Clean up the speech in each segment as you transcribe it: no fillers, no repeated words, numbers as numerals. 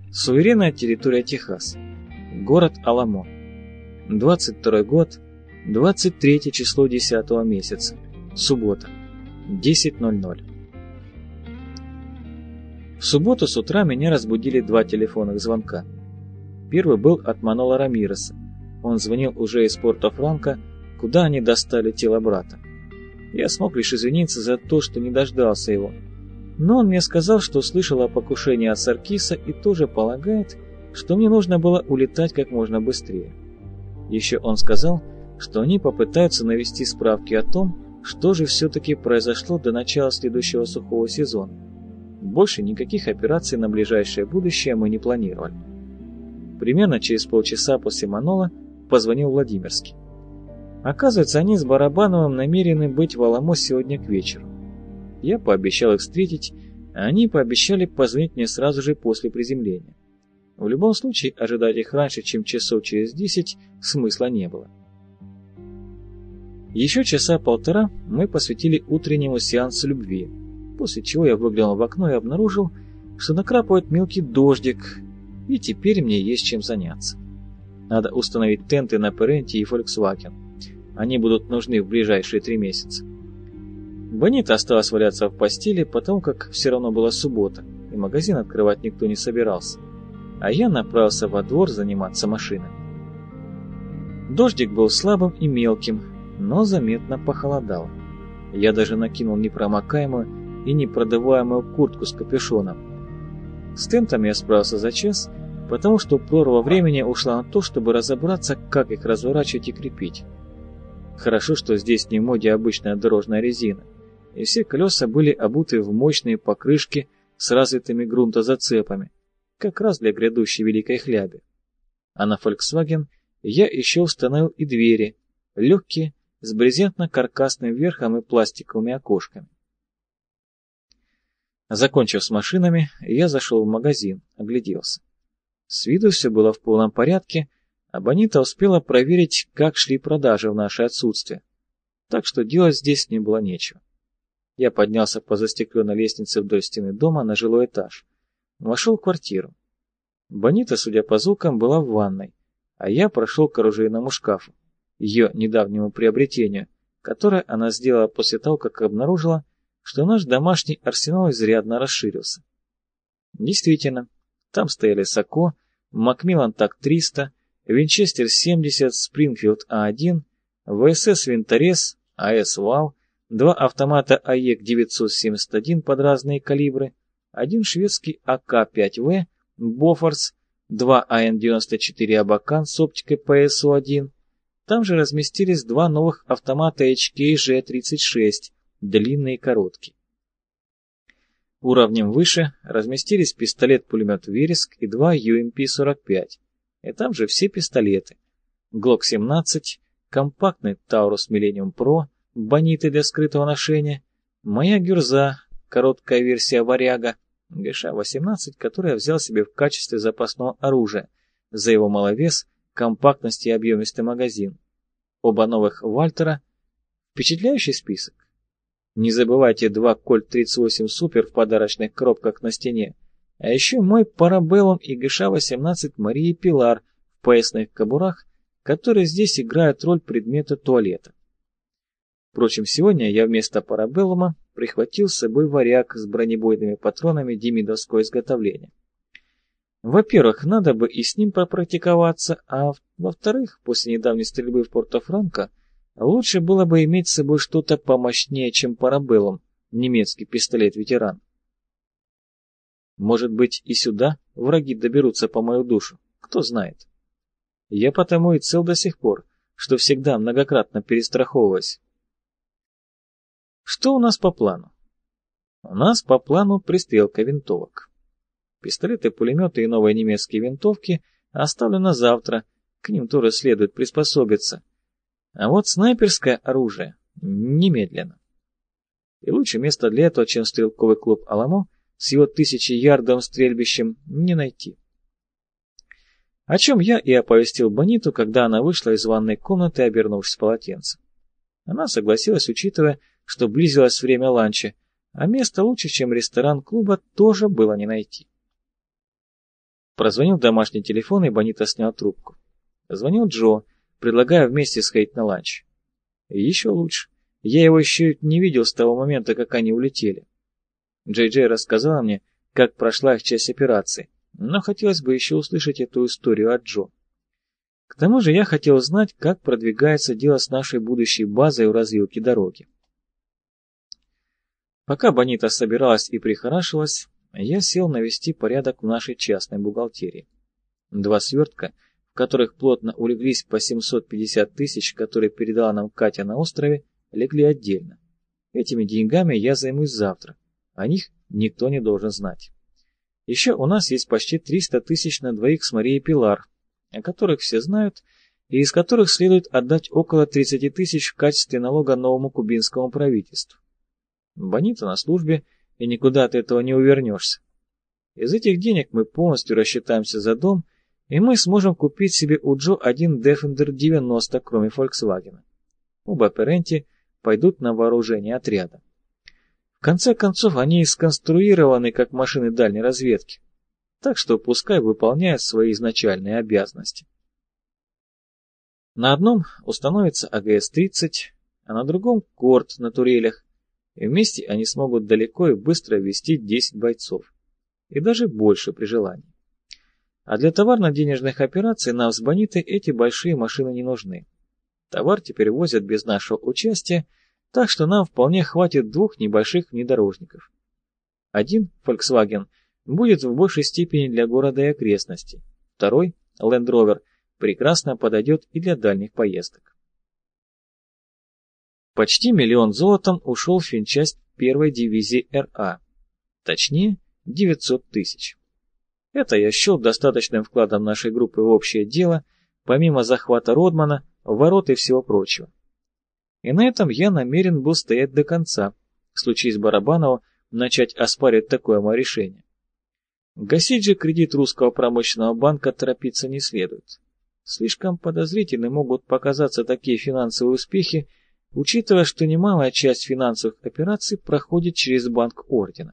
Суверенная территория Техас. Город Аламо. 22 год, 23 число 10 месяца. Суббота. 10:00. В субботу с утра меня разбудили два телефонных звонка. Первый был от Манола Рамиреса. Он звонил уже из Порто-Франко, куда они достали тело брата. Я смог лишь извиниться за то, что не дождался его. Но он мне сказал, что слышал о покушении от Саркиса и тоже полагает, что мне нужно было улетать как можно быстрее. Еще он сказал, что они попытаются навести справки о том, что же все-таки произошло до начала следующего сухого сезона. Больше никаких операций на ближайшее будущее мы не планировали. Примерно через полчаса после Манола позвонил Владимирский. Оказывается, они с Барабановым намерены быть в Аламо сегодня к вечеру. Я пообещал их встретить, а они пообещали позвонить мне сразу же после приземления. В любом случае, ожидать их раньше, чем часов через 10, смысла не было. Еще часа полтора мы посвятили утреннему сеансу любви, после чего я выглянул в окно и обнаружил, что накрапывает мелкий дождик, и теперь мне есть чем заняться. Надо установить тенты на Перенте и Volkswagen. Они будут нужны в ближайшие 3 месяца. Бонита осталась валяться в постели, потому как все равно была суббота, и магазин открывать никто не собирался. А я направился во двор заниматься машиной. Дождик был слабым и мелким, но заметно похолодал. Я даже накинул непромокаемую и непродуваемую куртку с капюшоном. С тентами я справился за час, потому что прорва времени ушла на то, чтобы разобраться, как их разворачивать и крепить. Хорошо, что здесь не в моде обычная дорожная резина, и все колеса были обуты в мощные покрышки с развитыми грунтозацепами, как раз для грядущей великой хляби. А на Volkswagen я еще установил и двери, легкие, с брезентно-каркасным верхом и пластиковыми окошками. Закончив с машинами, я зашел в магазин, огляделся. С виду все было в полном порядке, а Бонита успела проверить, как шли продажи в наше отсутствие, так что делать здесь не было нечего. Я поднялся по застекленной лестнице вдоль стены дома на жилой этаж, вошел в квартиру. Бонита, судя по звукам, была в ванной, а я прошел к оружейному шкафу, ее недавнему приобретению, которое она сделала после того, как обнаружила, что наш домашний арсенал изрядно расширился. Действительно, там стояли САКО, Макмиллан ТАК-300, Винчестер 70, Спрингфилд А1, ВСС Винторез, АС Вал, 2 автомата АЕК-971 под разные калибры, 1 шведский АК-5В, Бофорс, 2 АН-94 Абакан с оптикой ПСУ-1. Там же разместились 2 новых автомата HK-G36, длинные и короткие. Уровнем выше разместились пистолет-пулемет «Вереск» и 2 UMP-45. И там же все пистолеты. ГЛОК-17, компактный Таурус Millennium Pro, бониты для скрытого ношения, моя гюрза, короткая версия «Варяга», ГШ-18, который я взял себе в качестве запасного оружия за его маловес, компактность и объемистый магазин. Оба новых Вальтера. Впечатляющий список. Не забывайте 2 Кольт 38 Супер в подарочных коробках на стене, а еще мой Парабеллум и ГШ-18 Марии Пилар в поясных кобурах, которые здесь играют роль предмета туалета. Впрочем, сегодня я вместо Парабеллума прихватил с собой Варяг с бронебойными патронами демидовского изготовления. Во-первых, надо бы и с ним попрактиковаться, а во-вторых, после недавней стрельбы в Порто-Франко, лучше было бы иметь с собой что-то помощнее, чем Парабеллум, немецкий пистолет-ветеран. Может быть, и сюда враги доберутся по мою душу, кто знает. Я потому и цел до сих пор, что всегда многократно перестраховываюсь. Что у нас по плану? У нас по плану пристрелка винтовок. Пистолеты, пулеметы и новые немецкие винтовки оставлю на завтра, к ним тоже следует приспособиться. А вот снайперское оружие немедленно. И лучше место для этого, чем стрелковый клуб «Аламо» с его 1000-ярдовым стрельбищем, не найти. О чем я и оповестил Бониту, когда она вышла из ванной комнаты, обернувшись полотенцем. Она согласилась, учитывая, что близилось время ланча, а место лучше, чем ресторан клуба, тоже было не найти. Прозвонил домашний телефон, и Бонита снял трубку. Звонил Джо, предлагая вместе сходить на ланч. И еще лучше. Я его еще не видел с того момента, как они улетели. Джей рассказала мне, как прошла их часть операции, но хотелось бы еще услышать эту историю от Джо. К тому же я хотел знать, как продвигается дело с нашей будущей базой у развилки дороги. Пока Бонита собиралась и прихорашивалась, я сел навести порядок в нашей частной бухгалтерии. 2 свертка, в которых плотно улеглись по 750 тысяч, которые передала нам Катя на острове, легли отдельно. Этими деньгами я займусь завтра. О них никто не должен знать. Еще у нас есть почти 300 тысяч на двоих с Марией Пилар, о которых все знают, и из которых следует отдать около 30 тысяч в качестве налога новому кубинскому правительству. Бонита на службе, и никуда от этого не увернешься. Из этих денег мы полностью рассчитаемся за дом, и мы сможем купить себе у Джо один Defender 90, кроме Volkswagen. Оба Перенти пойдут на вооружение отряда. В конце концов, они и сконструированы как машины дальней разведки, так что пускай выполняют свои изначальные обязанности. На одном установится АГС-30, а на другом Корт на турелях, и вместе они смогут далеко и быстро ввести 10 бойцов, и даже больше при желании. А для товарно-денежных операций нам с Бонитой эти большие машины не нужны. Товар теперь возят без нашего участия, так что нам вполне хватит 2 небольших внедорожников. Один, Volkswagen, будет в большей степени для города и окрестностей. Второй, Land Rover, прекрасно подойдет и для дальних поездок. Почти 1 миллион золотом ушел в финчасть 1-й дивизии РА, точнее 900 тысяч. Это я счел достаточным вкладом нашей группы в общее дело, помимо захвата Родмана, ворот и всего прочего. И на этом я намерен был стоять до конца, случись Барабанову начать оспаривать такое мое решение. Гасить же кредит Русского промышленного банка торопиться не следует. Слишком подозрительны могут показаться такие финансовые успехи, учитывая, что немалая часть финансовых операций проходит через Банк Ордена.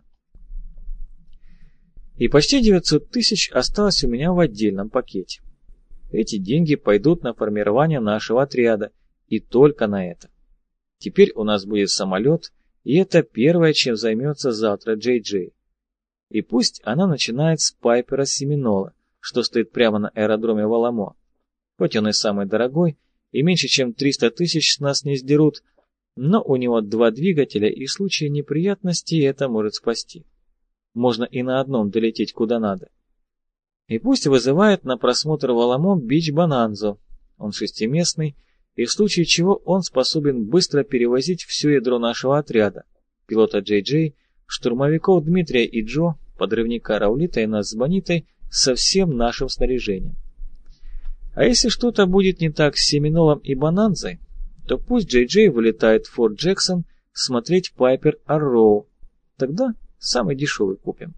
И почти 900 тысяч осталось у меня в отдельном пакете. Эти деньги пойдут на формирование нашего отряда, и только на это. Теперь у нас будет самолет, и это первое, чем займется завтра Джей. И пусть она начинает с Пайпера Семинола, что стоит прямо на аэродроме Валамо. Хоть он и самый дорогой, и меньше чем 300 тысяч с нас не сдерут, но у него 2 двигателя, и в случае неприятностей это может спасти. Можно и на одном долететь куда надо. И пусть вызывает на просмотр Валамо Бич Бонанзо. Он 6-местный, и в случае чего он способен быстро перевозить все ядро нашего отряда, пилота Джей, штурмовиков Дмитрия и Джо, подрывника Раулита и нас с Бонитой со всем нашим снаряжением. А если что-то будет не так с Семинолом и Бонанзой, то пусть Джей вылетает в Форт Джексон смотреть Пайпер Арроу. Тогда самый дешевый купим.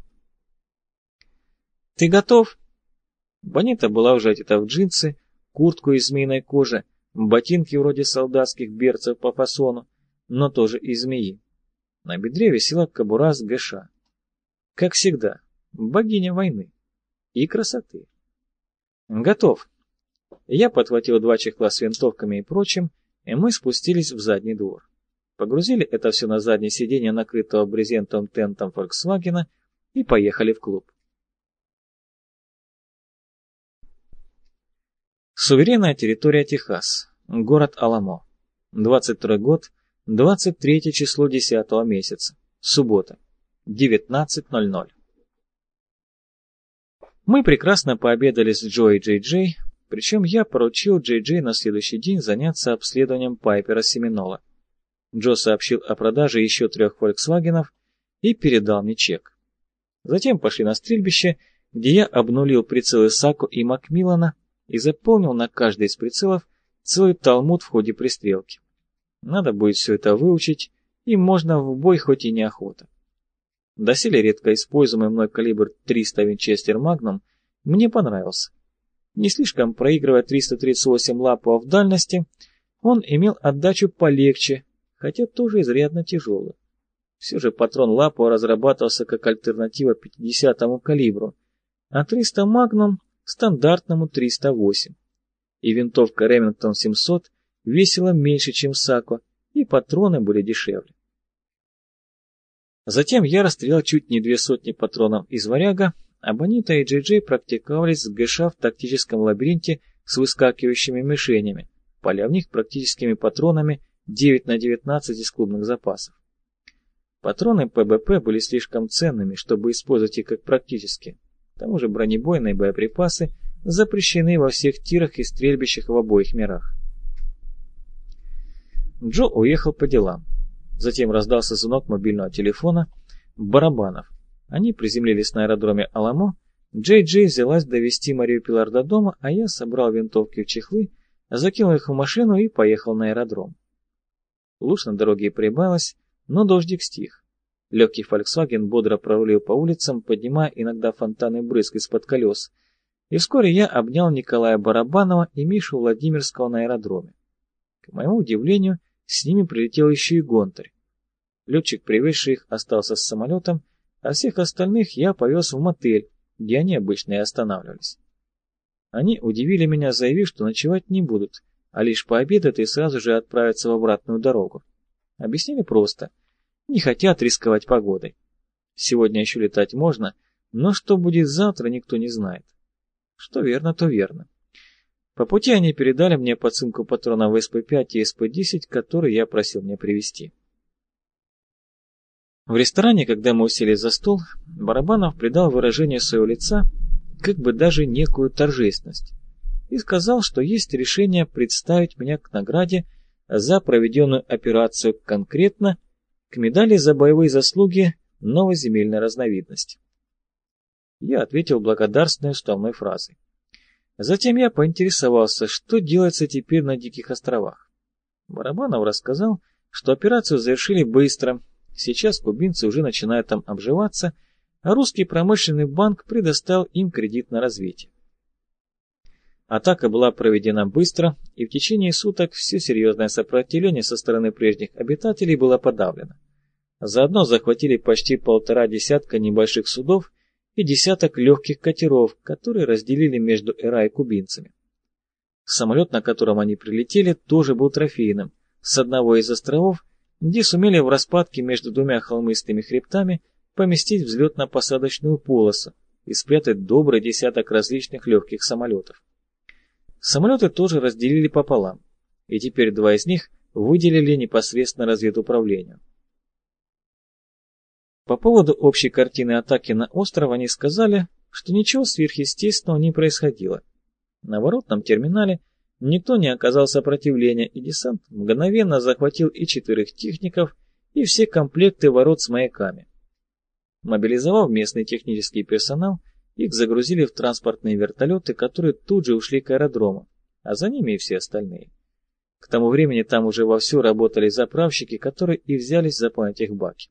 «Ты готов?» Бонита была уже одета в джинсы, куртку из змеиной кожи, ботинки вроде солдатских берцев по фасону, но тоже из змеи. На бедре висела кобура с ГШ. Как всегда, богиня войны и красоты. «Готов». Я подхватил 2 чехла с винтовками и прочим, и мы спустились в задний двор. Погрузили это все на заднее сиденье накрытого брезентом тентом Volkswagen и поехали в клуб. Суверенная территория Техас. Город Аламо. 22 год, 23 число 10 месяца. Суббота. 19:00. Мы прекрасно пообедали с Джо и Джей, причем я поручил Джей на следующий день заняться обследованием Пайпера Семинола. Джо сообщил о продаже еще 3 Volkswagen'ов и передал мне чек. Затем пошли на стрельбище, где я обнулил прицелы Сако и Макмиллана и заполнил на каждый из прицелов целый талмуд в ходе пристрелки. Надо будет все это выучить, и можно в бой хоть и неохота. Доселе редко используемый мной калибр 300 Винчестер Magnum мне понравился. Не слишком проигрывая 338 лапов в дальности, он имел отдачу полегче, хотя тоже изрядно тяжелую. Все же патрон Лапо разрабатывался как альтернатива 50-му калибру, а 300 Magnum стандартному 308. И винтовка Remington 700 весила меньше, чем Сако, и патроны были дешевле. Затем я расстрелял чуть не 200 патронов из «Варяга», а Бонита и Джей-Джей практиковались с ГШ в тактическом лабиринте с выскакивающими мишенями, поля в них практическими патронами 9х19 из клубных запасов. Патроны ПБП были слишком ценными, чтобы использовать их как практически. К тому же бронебойные боеприпасы запрещены во всех тирах и стрельбищах в обоих мирах. Джо уехал по делам. Затем раздался звонок мобильного телефона барабанов. Они приземлились на аэродроме Аламо. Джей-Джей взялась довести Марию Пилар до дома, а я собрал винтовки в чехлы, закинул их в машину и поехал на аэродром. Луж на дороге прибавилось, но дождик стих. Легкий Volkswagen бодро прорулил по улицам, поднимая иногда фонтаны брызг из-под колес. И вскоре я обнял Николая Барабанова и Мишу Владимирского на аэродроме. К моему удивлению, с ними прилетел еще и Гонтарь. Летчик, привезший их, остался с самолетом, а всех остальных я повез в мотель, где они обычно и останавливались. Они удивили меня, заявив, что ночевать не будут, а лишь пообедают и сразу же отправятся в обратную дорогу. Объяснили просто. Не хотят рисковать погодой. Сегодня еще летать можно, но что будет завтра, никто не знает. Что верно, то верно. По пути они передали мне подсумку патронов СП-5 и СП-10, которые я просил мне привезти. В ресторане, когда мы уселись за стол, Барабанов придал выражению своего лица как бы даже некую торжественность и сказал, что есть решение представить меня к награде за проведенную операцию, конкретно к медали за боевые заслуги новоземельной разновидности. Я ответил благодарственной уставной фразой. Затем я поинтересовался, что делается теперь на Диких островах. Барабанов рассказал, что операцию завершили быстро, сейчас кубинцы уже начинают там обживаться, а русский промышленный банк предоставил им кредит на развитие. Атака была проведена быстро, и в течение суток все серьезное сопротивление со стороны прежних обитателей было подавлено. Заодно захватили почти 1,5 десятка небольших судов и десяток легких катеров, которые разделили между ЭРА и кубинцами. Самолет, на котором они прилетели, тоже был трофейным, с одного из островов, где сумели в распадке между двумя холмистыми хребтами поместить взлетно-посадочную полосу и спрятать добрый десяток различных легких самолетов. Самолеты тоже разделили пополам, и теперь 2 из них выделили непосредственно разведуправлению. По поводу общей картины атаки на остров они сказали, что ничего сверхъестественного не происходило. На воротном терминале никто не оказал сопротивления, и десант мгновенно захватил и 4 техников, и все комплекты ворот с маяками. Мобилизовав местный технический персонал, их загрузили в транспортные вертолеты, которые тут же ушли к аэродрому, а за ними и все остальные. К тому времени там уже вовсю работали заправщики, которые и взялись заполнить их баки.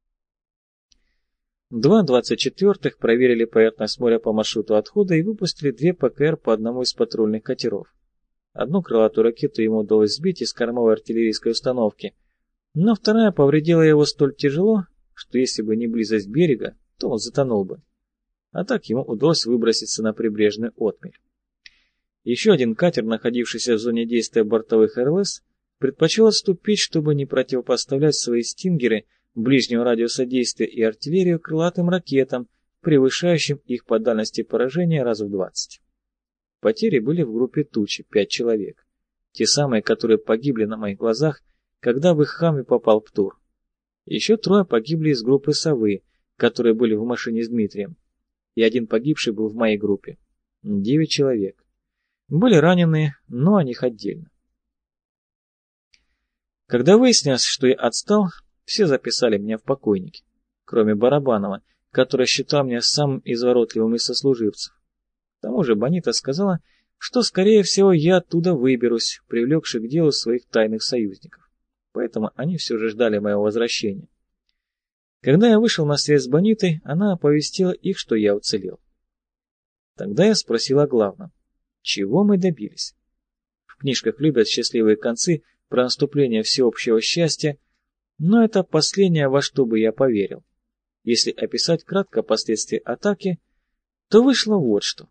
2 24-х проверили поверхность моря по маршруту отхода и выпустили 2 ПКР по одному из патрульных катеров. Одну крылатую ракету ему удалось сбить из кормовой артиллерийской установки, но вторая повредила его столь тяжело, что если бы не близость берега, то он затонул бы. А так ему удалось выброситься на прибрежную отмель. Еще один катер, находившийся в зоне действия бортовых РЛС, предпочел отступить, чтобы не противопоставлять свои стингеры ближнего радиуса действия и артиллерию крылатым ракетам, превышающим их по дальности поражения раз в 20. Потери были в группе Тучи 5 человек. Те самые, которые погибли на моих глазах, когда в их Хамви попал Птур. Еще 3 погибли из группы Совы, которые были в машине с Дмитрием. И 1 погибший был в моей группе. 9 человек. Были раненые, но о них отдельно. Когда выяснилось, что я отстал, все записали меня в покойники, кроме Барабанова, который считал меня самым изворотливым из сослуживцев. К тому же Бонита сказала, что, скорее всего, я оттуда выберусь, привлекши к делу своих тайных союзников. Поэтому они все же ждали моего возвращения. Когда я вышел на связь с Бонитой, она оповестила их, что я уцелел. Тогда я спросил о главном. Чего мы добились? В книжках любят счастливые концы про наступление всеобщего счастья, но это последнее, во что бы я поверил. Если описать кратко последствия атаки, то вышло вот что.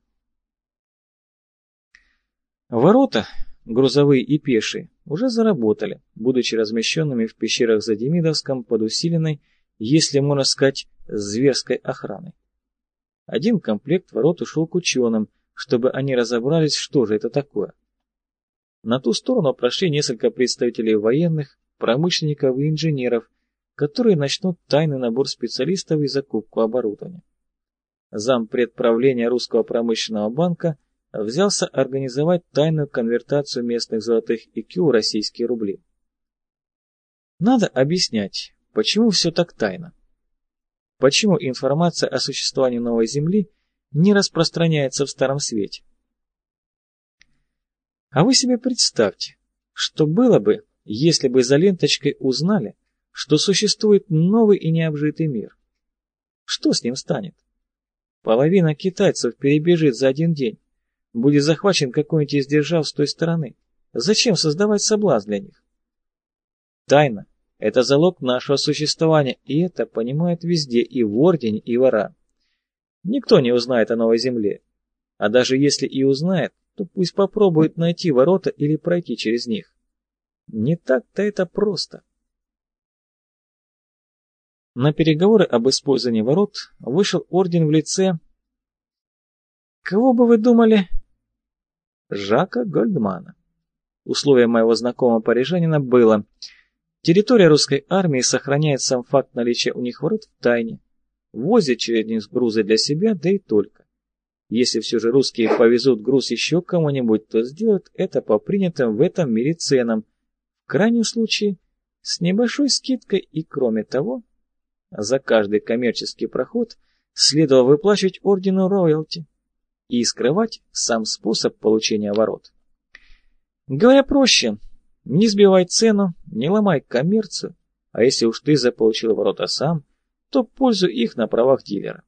Ворота, грузовые и пешие, уже заработали, будучи размещенными в пещерах за Демидовском под усиленной, если можно сказать, зверской охраной. Один комплект ворот ушел к ученым, чтобы они разобрались, что же это такое. На ту сторону прошли несколько представителей военных, промышленников и инженеров, которые начнут тайный набор специалистов и закупку оборудования. Зампред правления Русского промышленного банка взялся организовать тайную конвертацию местных золотых икю в российские рубли. Надо объяснять, почему все так тайно. Почему информация о существовании новой Земли не распространяется в Старом Свете? А вы себе представьте, что было бы, если бы за ленточкой узнали, что существует новый и необжитый мир. Что с ним станет? Половина китайцев перебежит за один день. Будет захвачен какой-нибудь из держав с той стороны. Зачем создавать соблазн для них? Тайна – это залог нашего существования, и это понимают везде, и в Ордене, и в Ара. Никто не узнает о новой земле. А даже если и узнает, то пусть попробует найти ворота или пройти через них. Не так-то это просто. На переговоры об использовании ворот вышел Орден в лице... Кого бы вы думали? Жака Гольдмана. Условием моего знакомого парижанина было: территория русской армии сохраняет сам факт наличия у них ворот в тайне, возят через них грузы для себя, да и только. Если все же русские повезут груз еще кому-нибудь, то сделают это по принятым в этом мире ценам, в крайнем случае с небольшой скидкой, и кроме того, за каждый коммерческий проход следовало выплачивать ордену роялти и скрывать сам способ получения ворот. Говоря проще, не сбивай цену, не ломай коммерцию, а если уж ты заполучил ворота сам, то пользуй их на правах дилера.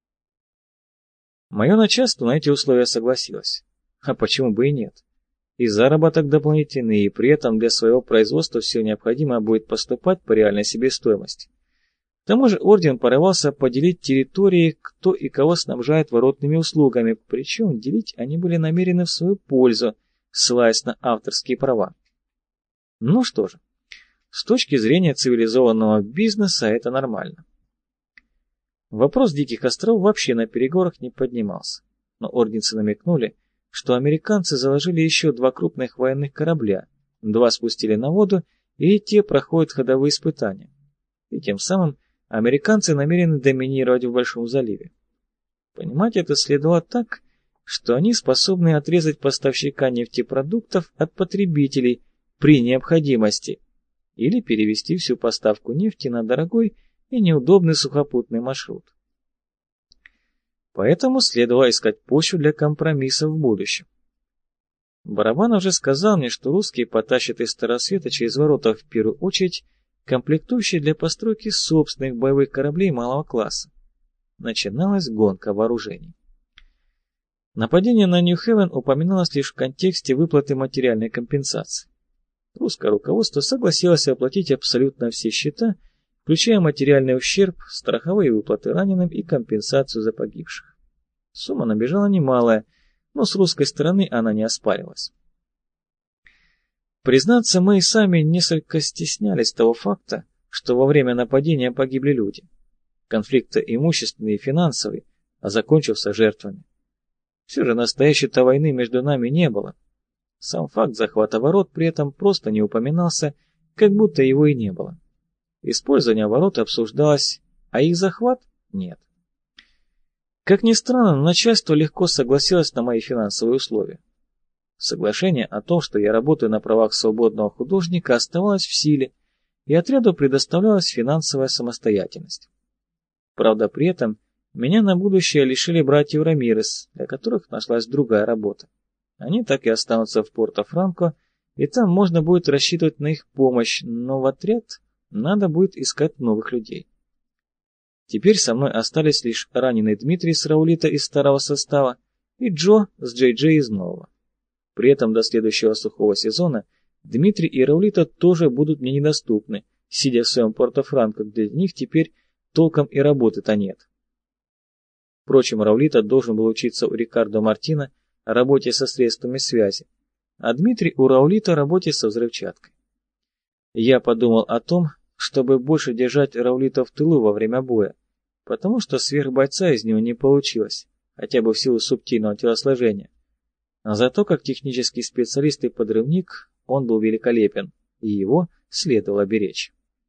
Мое начальство на эти условия согласилось. А почему бы и нет? И заработок дополнительный, и при этом для своего производства все необходимое будет поступать по реальной себестоимости. К тому же орден порывался поделить территории, кто и кого снабжает воротными услугами, причем делить они были намерены в свою пользу, ссылаясь на авторские права. Ну что же, с точки зрения цивилизованного бизнеса это нормально. Вопрос Диких островов вообще на переговорах не поднимался, но орденцы намекнули, что американцы заложили еще 2 крупных военных корабля, 2 спустили на воду, и те проходят ходовые испытания. И тем самым американцы намерены доминировать в Большом заливе. Понимать это следовало так, что они способны отрезать поставщика нефтепродуктов от потребителей при необходимости или перевести всю поставку нефти на дорогой и неудобный сухопутный маршрут. Поэтому следовало искать почву для компромиссов в будущем. Барабанов уже сказал мне, что русские потащат из Старосвета через ворота в первую очередь комплектующие для постройки собственных боевых кораблей малого класса. Начиналась гонка вооружений. Нападение на Нью-Хевен упоминалось лишь в контексте выплаты материальной компенсации. Русское руководство согласилось оплатить абсолютно все счета, включая материальный ущерб, страховые выплаты раненым и компенсацию за погибших. Сумма набежала немалая, но с русской стороны она не оспаривалась. Признаться, мы и сами несколько стеснялись того факта, что во время нападения погибли люди. Конфликт имущественный и финансовый, а закончился жертвами. Все же настоящей-то войны между нами не было. Сам факт захвата ворот при этом просто не упоминался, как будто его и не было. Использование ворот обсуждалось, а их захват – нет. Как ни странно, начальство легко согласилось на мои финансовые условия. Соглашение о том, что я работаю на правах свободного художника, оставалось в силе, и отряду предоставлялась финансовая самостоятельность. Правда, при этом меня на будущее лишили братьев Рамирес, для которых нашлась другая работа. Они так и останутся в Порто-Франко, и там можно будет рассчитывать на их помощь, но в отряд надо будет искать новых людей. Теперь со мной остались лишь раненый Дмитрий с Раулита из старого состава и Джо с Джей-Джей из нового. При этом до следующего сухого сезона Дмитрий и Раулита тоже будут мне недоступны, сидя в своем Порто-Франко, где для них теперь толком и работы-то нет. Впрочем, Раулита должен был учиться у Рикардо Мартина работе со средствами связи, а Дмитрий у Раулита работе со взрывчаткой. Я подумал о том, чтобы больше держать Раулита в тылу во время боя, потому что сверхбойца из него не получилось, хотя бы в силу субтильного телосложения. А зато как технический специалист и подрывник он был великолепен, и его следовало беречь.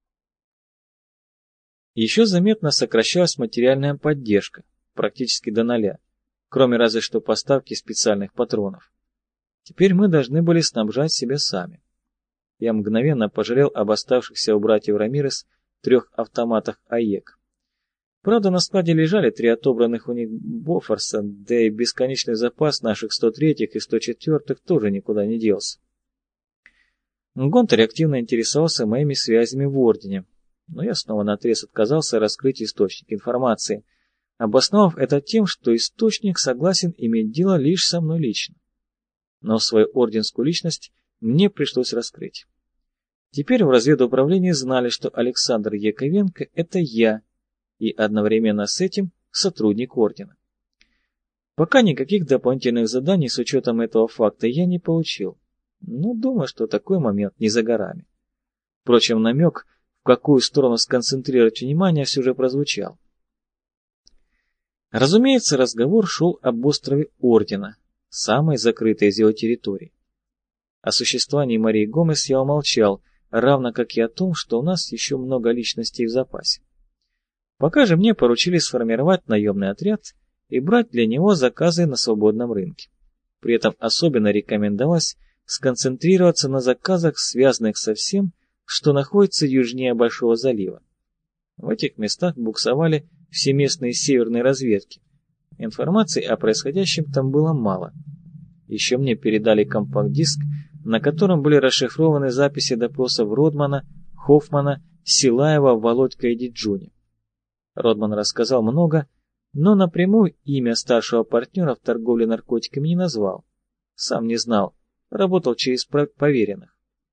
Еще заметно сокращалась материальная поддержка, практически до нуля, кроме разве что поставки специальных патронов. Теперь мы должны были снабжать себя сами. Я мгновенно пожалел об оставшихся у братьев Рамирес 3 автоматах АЕК. Правда, на складе лежали 3 отобранных у них Бофорса, да и бесконечный запас наших 103-х и 104-х тоже никуда не делся. Гонтарь активно интересовался моими связями в Ордене, но я снова наотрез отказался раскрыть источник информации, обосновав это тем, что источник согласен иметь дело лишь со мной лично. Но свою орденскую личность мне пришлось раскрыть. Теперь в разведуправлении знали, что Александр Яковенко – это я, и одновременно с этим сотрудник Ордена. Пока никаких дополнительных заданий с учетом этого факта я не получил, но думаю, что такой момент не за горами. Впрочем, намек, в какую сторону сконцентрировать внимание, все же прозвучал. Разумеется, разговор шел об острове Ордена, самой закрытой из его территорий. О существовании Марии Гомес я умолчал, равно как и о том, что у нас еще много личностей в запасе. Пока же мне поручили сформировать наемный отряд и брать для него заказы на свободном рынке. При этом особенно рекомендовалось сконцентрироваться на заказах, связанных со всем, что находится южнее Большого залива. В этих местах буксовали все местные северные разведки. Информации о происходящем там было мало. Еще мне передали компакт-диск, на котором были расшифрованы записи допросов Родмана, Хоффмана, Силаева, Володька и Диджуни. Родман рассказал много, но напрямую имя старшего партнера в торговле наркотиками не назвал. Сам не знал, работал через поверенных.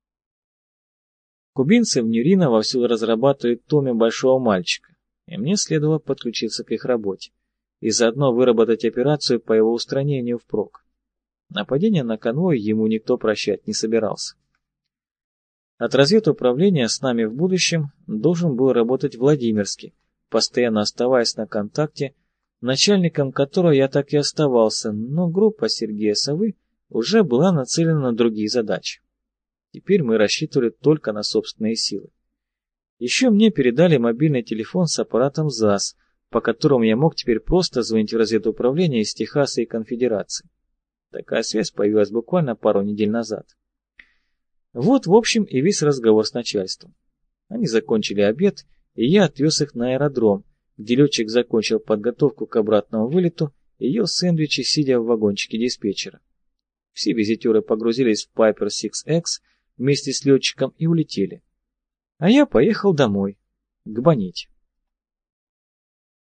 Кубинцы в Нюрино вовсю разрабатывают томик большого мальчика, и мне следовало подключиться к их работе и заодно выработать операцию по его устранению впрок. Нападение на конвой ему никто прощать не собирался. От разведуправления с нами в будущем должен был работать Владимирский, постоянно оставаясь на контакте, начальником которого я так и оставался, но группа Сергея Совы уже была нацелена на другие задачи. Теперь мы рассчитывали только на собственные силы. Еще мне передали мобильный телефон с аппаратом ЗАС, по которому я мог теперь просто звонить в разведуправление из Техаса и Конфедерации. Такая связь появилась буквально пару недель назад. Вот, в общем, и весь разговор с начальством. Они закончили обед, и я отвез их на аэродром, где летчик закончил подготовку к обратному вылету и ел сэндвичи, сидя в вагончике диспетчера. Все визитеры погрузились в Piper 6X вместе с летчиком и улетели. А я поехал домой, к Боните.